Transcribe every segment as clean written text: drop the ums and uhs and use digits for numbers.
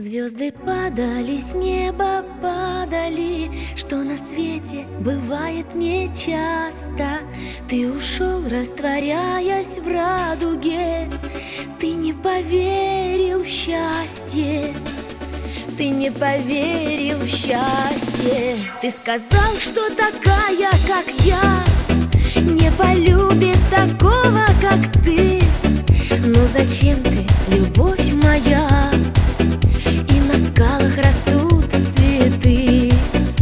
Звезды падали, с неба падали, что на свете бывает нечасто. Ты ушел, растворяясь в радуге, ты не поверил в счастье. Ты не поверил в счастье. Ты сказал, что такая, как я, не полюбит такого, как ты. Но зачем ты, любовь моя? И на скалах растут цветы.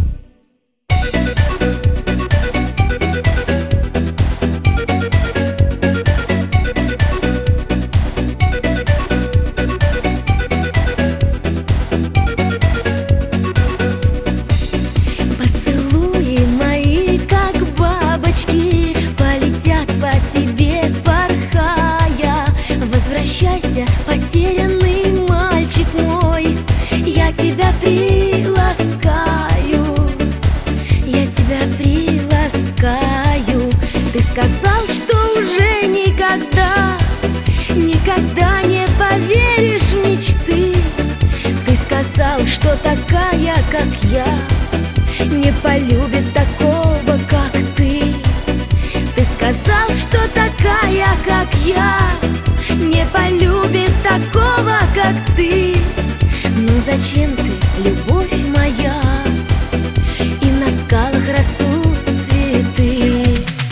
Поцелуи мои, как бабочки, полетят по тебе, порхая. Возвращайся, потерянный мальчик мой, я тебя приласкаю, я тебя приласкаю. Ты сказал, что уже никогда, никогда не поверишь в мечты. Ты сказал, что такая, как я, не полюбит такого, как ты. Ты сказал, что такая, как я, не полюбит такого, как ты. Но зачем ты, любовь моя? И на скалах растут цветы.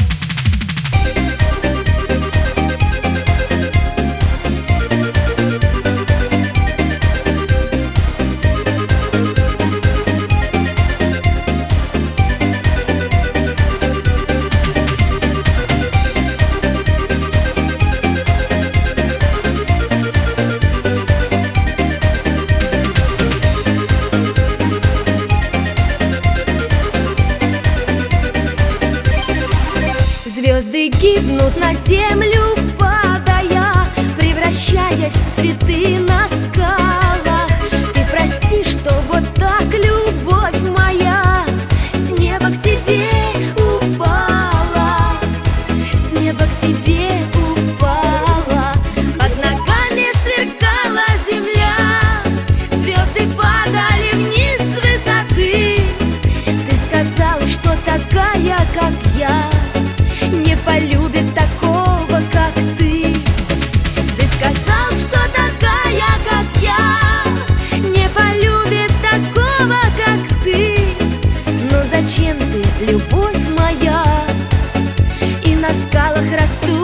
Звезды гибнут на землю, падая, превращаясь в цветы на скалах. Ты прости, что вот так, любовь моя, с неба к тебе упала, с неба к тебе упала. Под ногами сверкала земля, звезды падали вниз с высоты. Ты сказал, что такая, как я, не полюбит такого, как ты. Ты сказал, что такая, как я, не полюбит такого, как ты. Но зачем ты, любовь моя? И на скалах растут